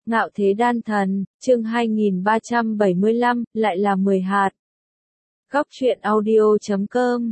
Ngạo thế đan thần, chương 2375, lại là 10 hạt. Góc truyện audio.com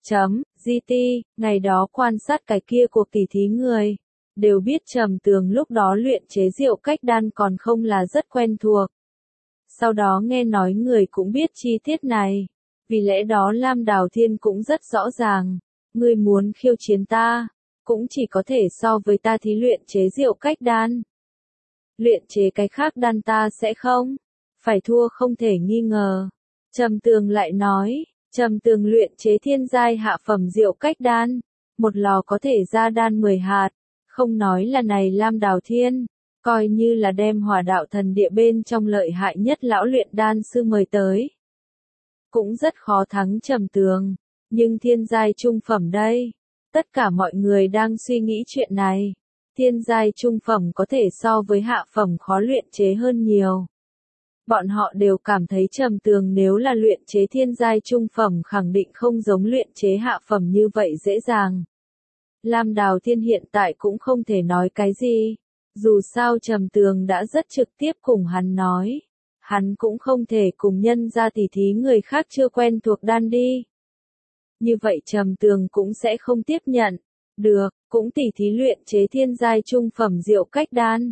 GT, ngày đó quan sát cái kia cuộc tỉ thí người, đều biết Trầm Tường lúc đó luyện chế rượu cách đan còn không là rất quen thuộc. Sau đó nghe nói người cũng biết chi tiết này, vì lẽ đó Lam Đào Thiên cũng rất rõ ràng, ngươi muốn khiêu chiến ta, cũng chỉ có thể so với ta thí luyện chế rượu cách đan. Luyện chế cái khác đan ta sẽ không, phải thua không thể nghi ngờ. Trầm Tường lại nói, Trầm Tường luyện chế thiên giai hạ phẩm rượu cách đan, một lò có thể ra đan 10 hạt, không nói là này Lam Đào Thiên, coi như là đem Hỏa Đạo Thần Địa bên trong lợi hại nhất lão luyện đan sư mời tới. Cũng rất khó thắng Trầm Tường, nhưng thiên giai trung phẩm đây, tất cả mọi người đang suy nghĩ chuyện này. Thiên giai trung phẩm có thể so với hạ phẩm khó luyện chế hơn nhiều. Bọn họ đều cảm thấy Trầm Tường nếu là luyện chế thiên giai trung phẩm khẳng định không giống luyện chế hạ phẩm như vậy dễ dàng. Lam Đào Thiên hiện tại cũng không thể nói cái gì, dù sao Trầm Tường đã rất trực tiếp cùng hắn nói, hắn cũng không thể cùng nhân ra tỉ thí người khác chưa quen thuộc đan đi. Như vậy Trầm Tường cũng sẽ không tiếp nhận. Được, cũng tỉ thí luyện chế thiên giai trung phẩm rượu cách đan.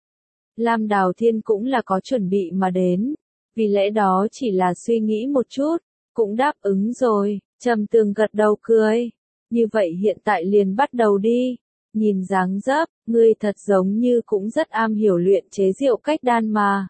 Lam Đào Thiên cũng là có chuẩn bị mà đến, vì lẽ đó chỉ là suy nghĩ một chút, cũng đáp ứng rồi. Trầm Tường gật đầu cười, như vậy hiện tại liền bắt đầu đi. Nhìn dáng dấp, ngươi thật giống như cũng rất am hiểu luyện chế rượu cách đan mà.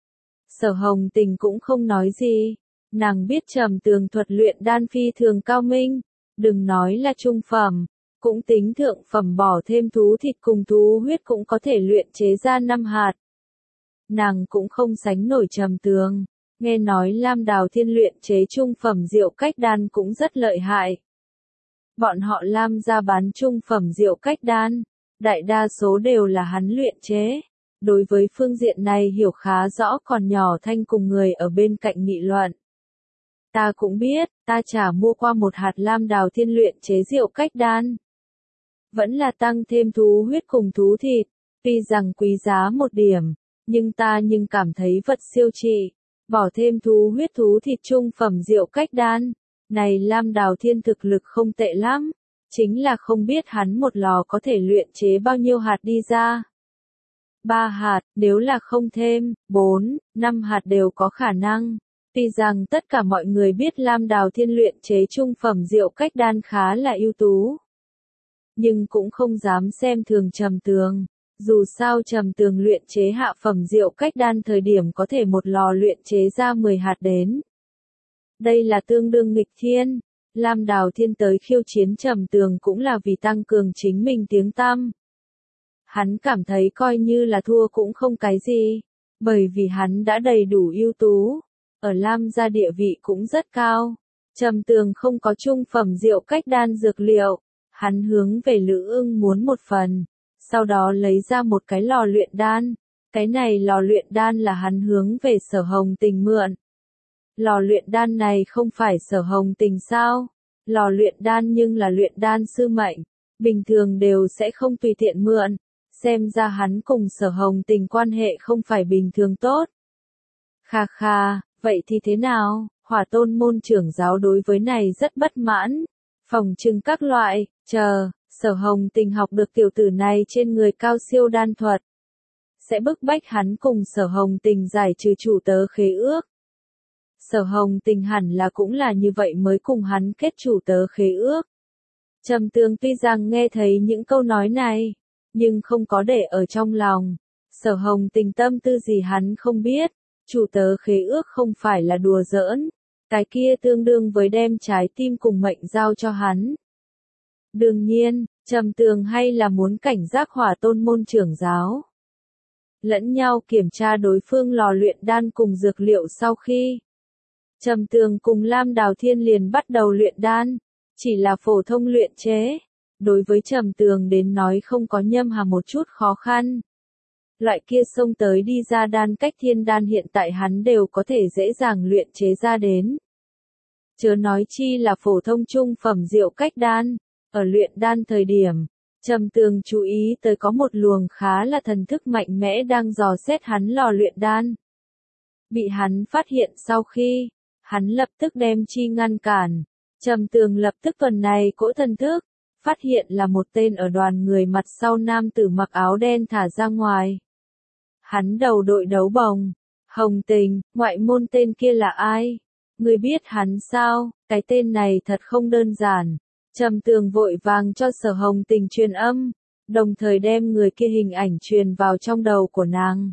Sở Hồng Tình cũng không nói gì, nàng biết Trầm Tường thuật luyện đan phi thường cao minh, đừng nói là trung phẩm. Cũng tính thượng phẩm bỏ thêm thú thịt cùng thú huyết cũng có thể luyện chế ra 5 hạt. Nàng cũng không sánh nổi Trầm Tường, nghe nói Lam Đào Thiên luyện chế trung phẩm rượu cách đan cũng rất lợi hại. Bọn họ Lam ra bán trung phẩm rượu cách đan, đại đa số đều là hắn luyện chế. Đối với phương diện này hiểu khá rõ còn nhỏ Thanh cùng người ở bên cạnh nghị luận. Ta cũng biết, ta chả mua qua một hạt Lam Đào Thiên luyện chế rượu cách đan. Vẫn là tăng thêm thú huyết cùng thú thịt, tuy rằng quý giá một điểm, nhưng ta cảm thấy vật siêu trị, bỏ thêm thú huyết thú thịt trung phẩm rượu cách đan, này Lam Đào Thiên thực lực không tệ lắm, chính là không biết hắn một lò có thể luyện chế bao nhiêu hạt đi ra. 3 hạt, nếu là không thêm, 4, 5 hạt đều có khả năng. Tuy rằng tất cả mọi người biết Lam Đào Thiên luyện chế trung phẩm rượu cách đan khá là ưu tú, nhưng cũng không dám xem thường Trầm Tường. Dù sao Trầm Tường luyện chế hạ phẩm rượu cách đan thời điểm có thể một lò luyện chế ra 10 hạt đến. Đây là tương đương nghịch thiên. Lam Đào Thiên tới khiêu chiến Trầm Tường cũng là vì tăng cường chính mình tiếng tăm. Hắn cảm thấy coi như là thua cũng không cái gì, bởi vì hắn đã đầy đủ ưu tú, ở Lam gia địa vị cũng rất cao. Trầm Tường không có trung phẩm rượu cách đan dược liệu. Hắn hướng về Lữ Ưng muốn một phần, sau đó lấy ra một cái lò luyện đan. Cái này lò luyện đan là hắn hướng về Sở Hồng Tình mượn. Lò luyện đan này không phải Sở Hồng Tình sao? Lò luyện đan nhưng là luyện đan sư mệnh, bình thường đều sẽ không tùy tiện mượn. Xem ra hắn cùng Sở Hồng Tình quan hệ không phải bình thường tốt. Kha kha, vậy thì thế nào? Hỏa Tôn môn trưởng giáo đối với này rất bất mãn. Phòng trưng các loại, Sở Hồng Tình học được tiểu tử này trên người cao siêu đan thuật. Sẽ bức bách hắn cùng Sở Hồng Tình giải trừ chủ tớ khế ước. Sở Hồng Tình hẳn là cũng là như vậy mới cùng hắn kết chủ tớ khế ước. Trầm Tường tuy rằng nghe thấy những câu nói này, nhưng không có để ở trong lòng. Sở Hồng Tình tâm tư gì hắn không biết, chủ tớ khế ước không phải là đùa giỡn. Cái kia tương đương với đem trái tim cùng mệnh giao cho hắn. Đương nhiên, Trầm Tường hay là muốn cảnh giác Hỏa Tôn môn trưởng giáo. Lẫn nhau kiểm tra đối phương lò luyện đan cùng dược liệu sau khi. Trầm Tường cùng Lam Đào Thiên liền bắt đầu luyện đan, chỉ là phổ thông luyện chế. Đối với Trầm Tường đến nói không có nhâm hà một chút khó khăn. Loại kia xông tới đi ra đan cách thiên đan hiện tại hắn đều có thể dễ dàng luyện chế ra đến. Chớ nói chi là phổ thông trung phẩm rượu cách đan, ở luyện đan thời điểm, Trầm Tường chú ý tới có một luồng khá là thần thức mạnh mẽ đang dò xét hắn lò luyện đan. Bị hắn phát hiện sau khi, hắn lập tức đem chi ngăn cản. Trầm Tường lập tức tuần này cỗ thần thức, phát hiện là một tên ở đoàn người mặt sau nam tử mặc áo đen thả ra ngoài. Hắn đầu đội đấu bồng. Hồng Tình, ngoại môn tên kia là ai? Ngươi biết hắn sao? Cái tên này thật không đơn giản. Trầm Tường vội vàng cho Sở Hồng Tình truyền âm, đồng thời đem người kia hình ảnh truyền vào trong đầu của nàng.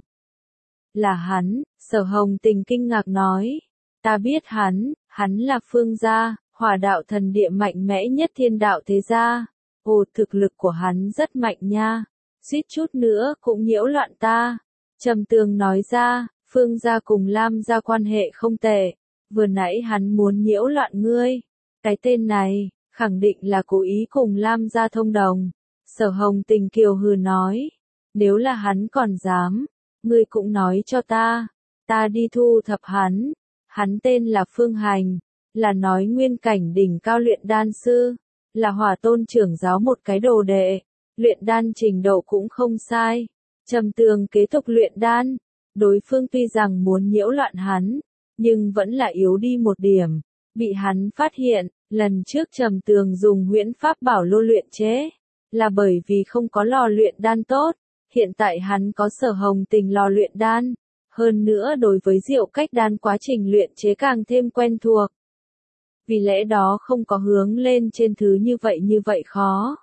Là hắn, Sở Hồng Tình kinh ngạc nói. Ta biết hắn là Phương gia, Hỏa đạo thần địa mạnh mẽ nhất thiên đạo thế gia. Ồ, thực lực của hắn rất mạnh nha, suýt chút nữa cũng nhiễu loạn ta. Trầm Tường nói ra, Phương gia cùng Lam gia quan hệ không tệ, vừa nãy hắn muốn nhiễu loạn ngươi. Cái tên này, khẳng định là cố ý cùng Lam gia thông đồng. Sở Hồng Tình kiều hừ nói, nếu là hắn còn dám, ngươi cũng nói cho ta đi thu thập hắn. Hắn tên là Phương Hành, là nói nguyên cảnh đỉnh cao luyện đan sư, là Hỏa Tôn trưởng giáo một cái đồ đệ, luyện đan trình độ cũng không sai. Trầm Tường kế tục luyện đan, đối phương tuy rằng muốn nhiễu loạn hắn, nhưng vẫn là yếu đi một điểm, bị hắn phát hiện. Lần trước Trầm Tường dùng huyễn pháp bảo lô luyện chế, là bởi vì không có lò luyện đan tốt, hiện tại hắn có Sở Hồng Tình lò luyện đan, hơn nữa đối với diệu cách đan quá trình luyện chế càng thêm quen thuộc. Vì lẽ đó không có hướng lên trên thứ như vậy khó.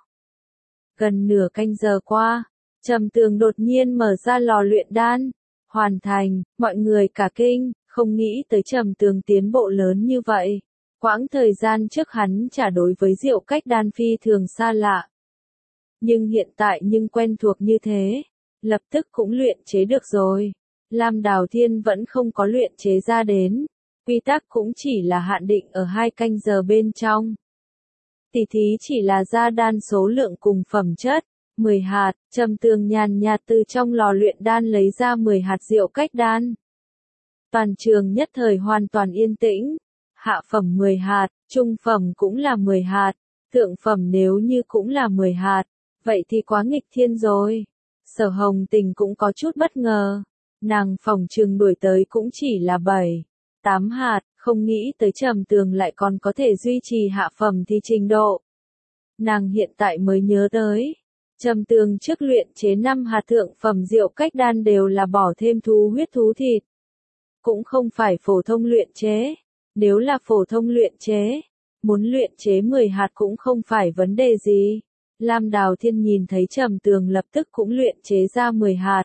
Gần nửa canh giờ qua, Trầm Tường đột nhiên mở ra lò luyện đan, hoàn thành, mọi người cả kinh, không nghĩ tới Trầm Tường tiến bộ lớn như vậy. Quãng thời gian trước hắn trả đối với diệu cách đan phi thường xa lạ. Nhưng hiện tại quen thuộc như thế, lập tức cũng luyện chế được rồi. Lam Đào Thiên vẫn không có luyện chế ra đến, quy tắc cũng chỉ là hạn định ở 2 canh giờ bên trong. Tỉ thí chỉ là ra đan số lượng cùng phẩm chất, 10 hạt, Trầm Tường nhàn nhạt từ trong lò luyện đan lấy ra 10 hạt diệu cách đan. Toàn trường nhất thời hoàn toàn yên tĩnh. Hạ phẩm 10 hạt, trung phẩm cũng là 10 hạt, thượng phẩm nếu như cũng là 10 hạt, vậy thì quá nghịch thiên rồi. Sở Hồng Tình cũng có chút bất ngờ, nàng phỏng chừng đuổi tới cũng chỉ là 7, 8 hạt, không nghĩ tới Trầm Tường lại còn có thể duy trì hạ phẩm thì trình độ. Nàng hiện tại mới nhớ tới, Trầm Tường trước luyện chế 5 hạt thượng phẩm diệu cách đan đều là bỏ thêm thú huyết thú thịt, cũng không phải phổ thông luyện chế. Nếu là phổ thông luyện chế, muốn luyện chế 10 hạt cũng không phải vấn đề gì. Lam Đào Thiên nhìn thấy Trầm Tường lập tức cũng luyện chế ra 10 hạt.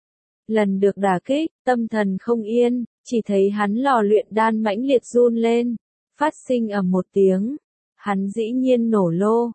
Lần được đả kích, tâm thần không yên, chỉ thấy hắn lò luyện đan mãnh liệt run lên, phát sinh ầm một tiếng. Hắn dĩ nhiên nổ lô.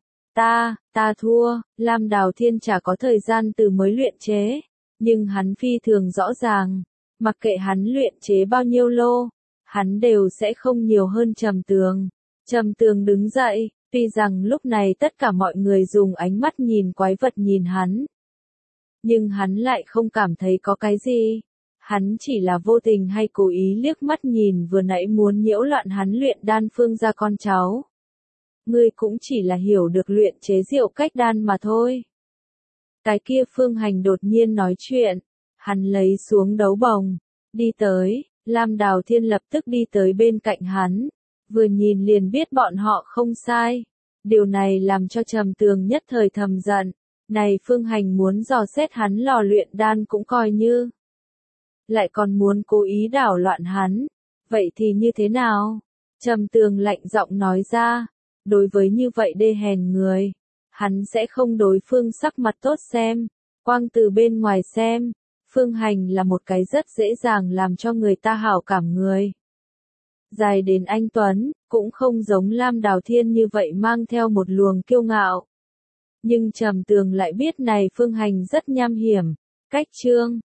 Ta thua. Lam Đào Thiên chả có thời gian từ mới luyện chế, nhưng hắn phi thường rõ ràng, mặc kệ hắn luyện chế bao nhiêu lô, hắn đều sẽ không nhiều hơn Trầm Tường. Trầm Tường đứng dậy, tuy rằng lúc này tất cả mọi người dùng ánh mắt nhìn quái vật nhìn hắn, nhưng hắn lại không cảm thấy có cái gì. Hắn chỉ là vô tình hay cố ý liếc mắt nhìn vừa nãy muốn nhiễu loạn hắn luyện đan Phương gia con cháu. Ngươi cũng chỉ là hiểu được luyện chế diệu cách đan mà thôi. Cái kia Phương Hành đột nhiên nói chuyện, hắn lấy xuống đấu bồng, đi tới. Lam Đào Thiên lập tức đi tới bên cạnh hắn, vừa nhìn liền biết bọn họ không sai. Điều này làm cho Trầm Tường nhất thời thầm giận, này Phương Hành muốn dò xét hắn lò luyện đan cũng coi như, lại còn muốn cố ý đảo loạn hắn, vậy thì như thế nào? Trầm Tường lạnh giọng nói ra, đối với như vậy đê hèn người, hắn sẽ không đối phương sắc mặt tốt xem, quang từ bên ngoài xem. Phương Hành là một cái rất dễ dàng làm cho người ta hảo cảm người. Dài đến anh tuấn, cũng không giống Lam Đào Thiên như vậy mang theo một luồng kiêu ngạo. Nhưng Trầm Tường lại biết này Phương Hành rất nham hiểm. Cách chương